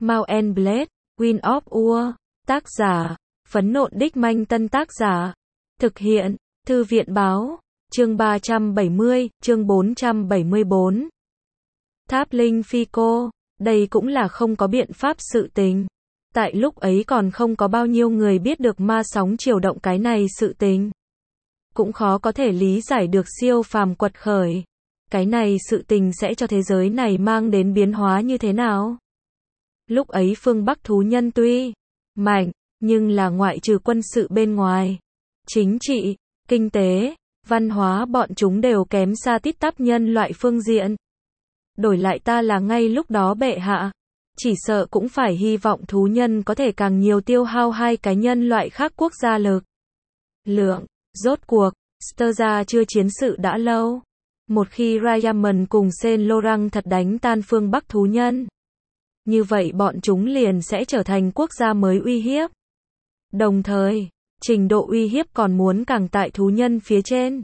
Mount and Blade, Wind of War. Tác giả, Phấn Nộn Đích Manh. Tân tác giả, thực hiện, Thư viện Báo. Chương 370, chương 474. Tháp Linh Phi Cô. Đây cũng là không có biện pháp sự tình. Tại lúc ấy còn không có bao nhiêu người biết được ma sóng chiều động cái này sự tình. Cũng khó có thể lý giải được siêu phàm quật khởi. Cái này sự tình sẽ cho thế giới này mang đến biến hóa như thế nào? Lúc ấy phương Bắc thú nhân tuy mạnh, nhưng là ngoại trừ quân sự bên ngoài, chính trị, kinh tế, văn hóa bọn chúng đều kém xa tít tắp nhân loại phương diện. Đổi lại ta là ngay lúc đó bệ hạ, chỉ sợ cũng phải hy vọng thú nhân có thể càng nhiều tiêu hao hai cái nhân loại khác quốc gia lực lượng. Rốt cuộc, Sterza chưa chiến sự đã lâu. Một khi Rayaman cùng Saint Laurent thật đánh tan phương Bắc thú nhân, như vậy bọn chúng liền sẽ trở thành quốc gia mới uy hiếp. Đồng thời, trình độ uy hiếp còn muốn càng tại thú nhân phía trên.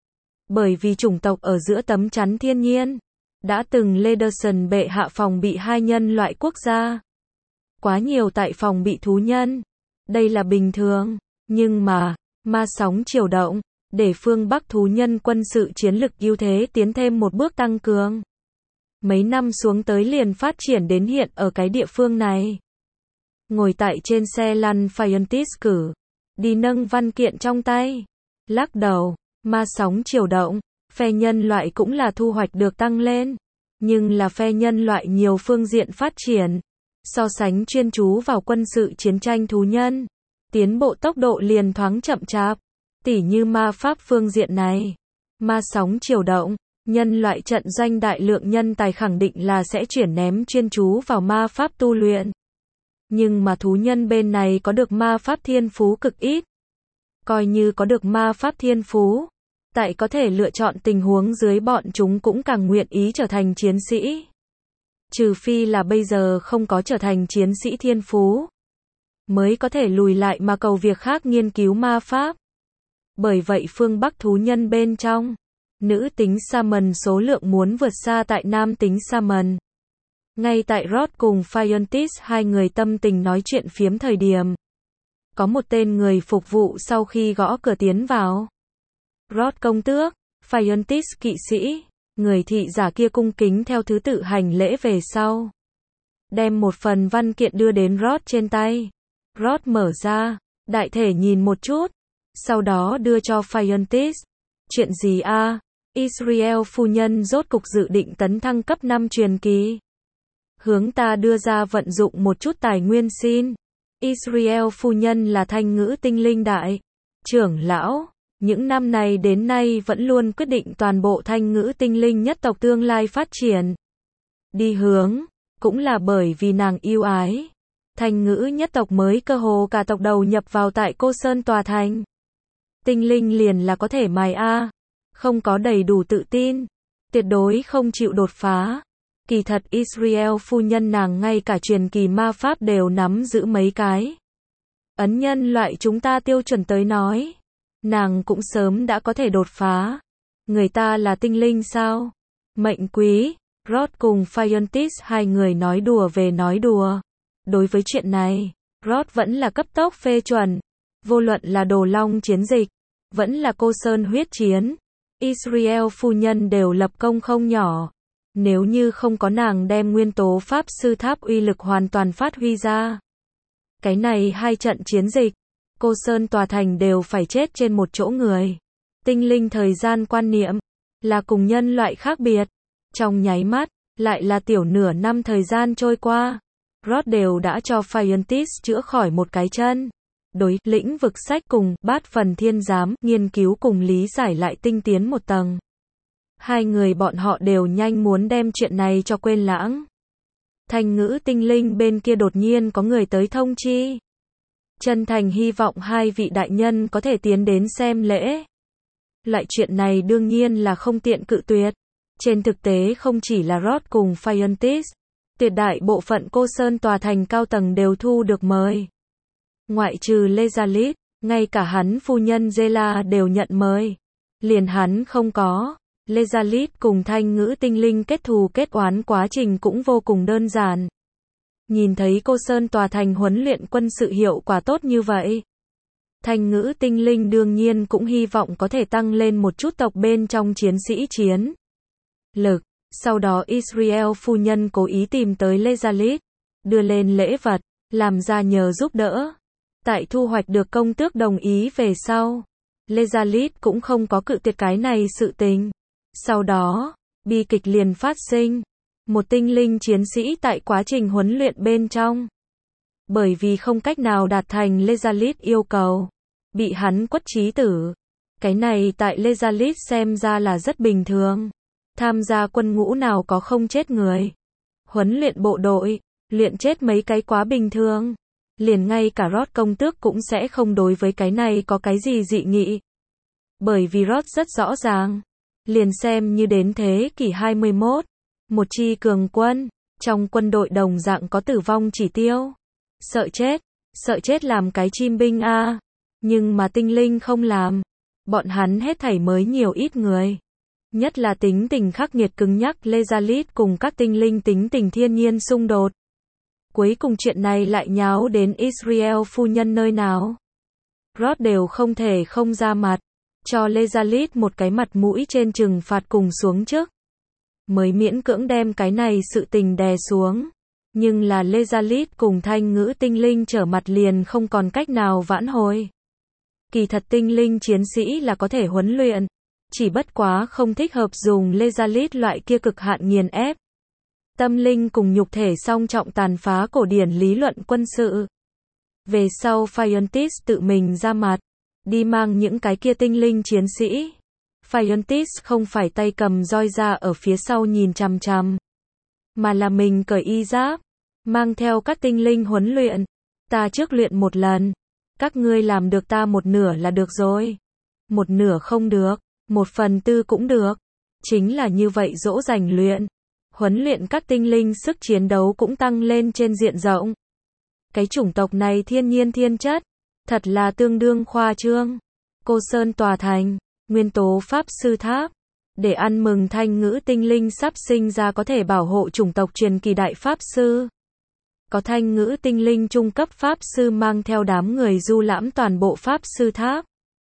Bởi vì chủng tộc ở giữa tấm chắn thiên nhiên, đã từng Lederson bệ hạ phòng bị hai nhân loại quốc gia. Quá nhiều tại phòng bị thú nhân. Đây là bình thường, nhưng mà, ma sóng chiều động, để phương Bắc thú nhân quân sự chiến lực ưu thế tiến thêm một bước tăng cường. Mấy năm xuống tới liền phát triển đến hiện ở cái địa phương này. Ngồi tại trên xe lăn Phiontis cử, đi nâng văn kiện trong tay. Lắc đầu, ma sóng chiều động, phe nhân loại cũng là thu hoạch được tăng lên. Nhưng là phe nhân loại nhiều phương diện phát triển. So sánh chuyên chú vào quân sự chiến tranh thú nhân, tiến bộ tốc độ liền thoáng chậm chạp. Tỉ như ma pháp phương diện này. Ma sóng chiều động, nhân loại trận doanh đại lượng nhân tài khẳng định là sẽ chuyển ném chuyên chú vào ma pháp tu luyện. Nhưng mà thú nhân bên này có được ma pháp thiên phú cực ít. Coi như có được ma pháp thiên phú, tại có thể lựa chọn tình huống dưới bọn chúng cũng càng nguyện ý trở thành chiến sĩ. Trừ phi là bây giờ không có trở thành chiến sĩ thiên phú, mới có thể lùi lại mà cầu việc khác nghiên cứu ma pháp. Bởi vậy phương Bắc thú nhân bên trong, nữ tính Shaman số lượng muốn vượt xa tại nam tính Shaman. Ngay tại Rod cùng Phiontis hai người tâm tình nói chuyện phiếm thời điểm, có một tên người phục vụ sau khi gõ cửa tiến vào. Rod công tước, Phiontis kỵ sĩ, người thị giả kia cung kính theo thứ tự hành lễ về sau. Đem một phần văn kiện đưa đến Rod trên tay. Rod mở ra, đại thể nhìn một chút, sau đó đưa cho Phiontis. Chuyện gì a? Israel phu nhân rốt cục dự định tấn thăng cấp 5 truyền kỳ. Hướng ta đưa ra vận dụng một chút tài nguyên xin. Israel phu nhân là thanh ngữ tinh linh đại trưởng lão. Những năm này đến nay vẫn luôn quyết định toàn bộ thanh ngữ tinh linh nhất tộc tương lai phát triển. Đi hướng, cũng là bởi vì nàng yêu ái. Thanh ngữ nhất tộc mới cơ hồ cả tộc đầu nhập vào tại Cô Sơn tòa thành. Tinh linh liền là có thể mài a. Không có đầy đủ tự tin, tuyệt đối không chịu đột phá. Kỳ thật Israel phu nhân nàng ngay cả truyền kỳ ma pháp đều nắm giữ mấy cái. Ấn nhân loại chúng ta tiêu chuẩn tới nói, nàng cũng sớm đã có thể đột phá. Người ta là tinh linh sao? Mệnh quý, Rod cùng Phiontis hai người nói đùa về nói đùa. Đối với chuyện này, Rod vẫn là cấp tốc phê chuẩn. Vô luận là Đồ Long chiến dịch, vẫn là Cô Sơn huyết chiến, Israel phu nhân đều lập công không nhỏ. Nếu như không có nàng đem nguyên tố pháp sư tháp uy lực hoàn toàn phát huy ra, cái này hai trận chiến dịch, Cô Sơn tòa thành đều phải chết trên một chỗ người. Tinh linh thời gian quan niệm là cùng nhân loại khác biệt. Trong nháy mắt, lại là tiểu nửa năm thời gian trôi qua, Rod đều đã cho Phiontis chữa khỏi một cái chân. Đối lĩnh vực sách cùng bát phần thiên giám nghiên cứu cùng lý giải lại tinh tiến một tầng. Hai người bọn họ đều nhanh muốn đem chuyện này cho quên lãng. Thanh ngữ tinh linh bên kia đột nhiên có người tới thông chi. Chân thành hy vọng hai vị đại nhân có thể tiến đến xem lễ. Loại chuyện này đương nhiên là không tiện cự tuyệt. Trên thực tế không chỉ là Rod cùng Phiontis, tuyệt đại bộ phận Cô Sơn tòa thành cao tầng đều thu được mời. Ngoại trừ Lezalit, ngay cả hắn phu nhân Zela đều nhận mời. Liền hắn không có. Lezalit cùng thanh ngữ tinh linh kết thù kết oán quá trình cũng vô cùng đơn giản. Nhìn thấy Cô Sơn tòa thành huấn luyện quân sự hiệu quả tốt như vậy, Thanh Ngữ tinh linh đương nhiên cũng hy vọng có thể tăng lên một chút tộc bên trong chiến sĩ chiến lực. Sau đó Israel phu nhân cố ý tìm tới Lezalit, đưa lên lễ vật, làm ra nhờ giúp đỡ. Tại thu hoạch được công tước đồng ý về sau, Lezalit cũng không có cự tuyệt cái này sự tình. Sau đó, bi kịch liền phát sinh. Một tinh linh chiến sĩ tại quá trình huấn luyện bên trong, bởi vì không cách nào đạt thành Lezalit yêu cầu, bị hắn quất chí tử. Cái này tại Lezalit xem ra là rất bình thường. Tham gia quân ngũ nào có không chết người. Huấn luyện bộ đội, luyện chết mấy cái quá bình thường. Liền ngay cả Rod công tước cũng sẽ không đối với cái này có cái gì dị nghị. Bởi vì Rod rất rõ ràng. Liền xem như đến thế kỷ 21, một chi cường quân, trong quân đội đồng dạng có tử vong chỉ tiêu. Sợ chết làm cái chim binh a. Nhưng mà tinh linh không làm. Bọn hắn hết thảy mới nhiều ít người. Nhất là tính tình khắc nghiệt cứng nhắc Lezalit cùng các tinh linh tính tình thiên nhiên xung đột. Cuối cùng chuyện này lại nháo đến Israel phu nhân nơi nào. Rod đều không thể không ra mặt, cho Lezalit một cái mặt mũi trên trừng phạt cùng xuống trước. Mới miễn cưỡng đem cái này sự tình đè xuống. Nhưng là Lezalit cùng Thanh Ngữ tinh linh trở mặt liền không còn cách nào vãn hồi. Kỳ thật tinh linh chiến sĩ là có thể huấn luyện. Chỉ bất quá không thích hợp dùng Lezalit loại kia cực hạn nghiền ép. Tâm linh cùng nhục thể song trọng tàn phá cổ điển lý luận quân sự. Về sau Phiontis tự mình ra mặt, đi mang những cái kia tinh linh chiến sĩ. Phiontis không phải tay cầm roi ra ở phía sau nhìn chằm chằm, mà là mình cởi y giáp, mang theo các tinh linh huấn luyện. Ta trước luyện một lần, các ngươi làm được ta một nửa là được rồi. Một nửa không được, 1/4 cũng được. Chính là như vậy dỗ dành luyện. Huấn luyện các tinh linh sức chiến đấu cũng tăng lên trên diện rộng. Cái chủng tộc này thiên nhiên thiên chất, thật là tương đương khoa trương. Cô Sơn tòa thành, nguyên tố pháp sư tháp, để ăn mừng Thanh Ngữ tinh linh sắp sinh ra có thể bảo hộ chủng tộc truyền kỳ đại pháp sư. Có Thanh Ngữ tinh linh trung cấp pháp sư mang theo đám người du lãm toàn bộ pháp sư tháp.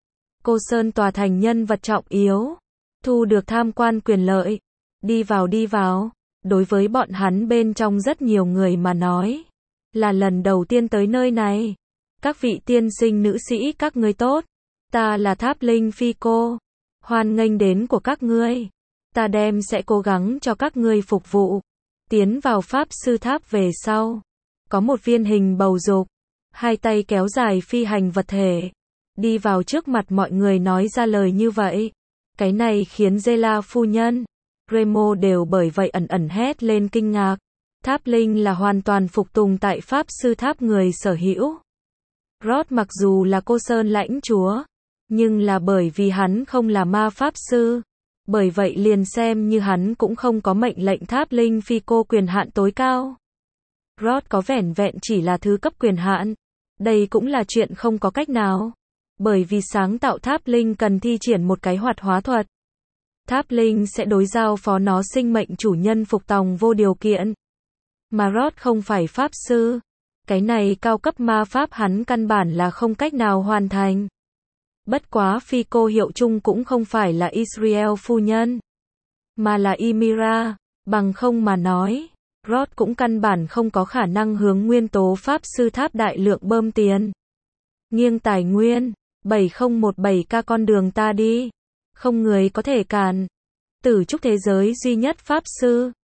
Cô Sơn tòa thành nhân vật trọng yếu, thu được tham quan quyền lợi. Đi vào. Đối với bọn hắn bên trong rất nhiều người mà nói, là lần đầu tiên tới nơi này. Các vị tiên sinh nữ sĩ các ngươi tốt. Ta là Tháp Linh Phi Cô. Hoan nghênh đến của các ngươi. Ta sẽ cố gắng cho các ngươi phục vụ. Tiến vào pháp sư tháp về sau, có một viên hình bầu dục, hai tay kéo dài phi hành vật thể. Đi vào trước mặt mọi người nói ra lời như vậy. Cái này khiến Zela phu nhân, Remo đều bởi vậy ẩn hét lên kinh ngạc. Tháp Linh là hoàn toàn phục tùng tại pháp sư tháp người sở hữu. Rod mặc dù là Cô Sơn lãnh chúa, nhưng là bởi vì hắn không là ma pháp sư. Bởi vậy liền xem như hắn cũng không có mệnh lệnh Tháp Linh Phi Cô quyền hạn tối cao. Rod có vẻn vẹn chỉ là thứ cấp quyền hạn. Đây cũng là chuyện không có cách nào. Bởi vì sáng tạo Tháp Linh cần thi triển một cái hoạt hóa thuật. Tháp Linh sẽ đối giao phó nó sinh mệnh chủ nhân phục tòng vô điều kiện. Mà Rod không phải pháp sư. Cái này cao cấp ma pháp hắn căn bản là không cách nào hoàn thành. Bất quá Phi Cô hiệu chung cũng không phải là Israel phu nhân, mà là Ymira. Bằng không mà nói, Rod cũng căn bản không có khả năng hướng nguyên tố pháp sư tháp đại lượng bơm tiền. Nghiêng tài nguyên, 7017K con đường ta đi. Không người có thể cản. Tử trúc thế giới duy nhất pháp sư.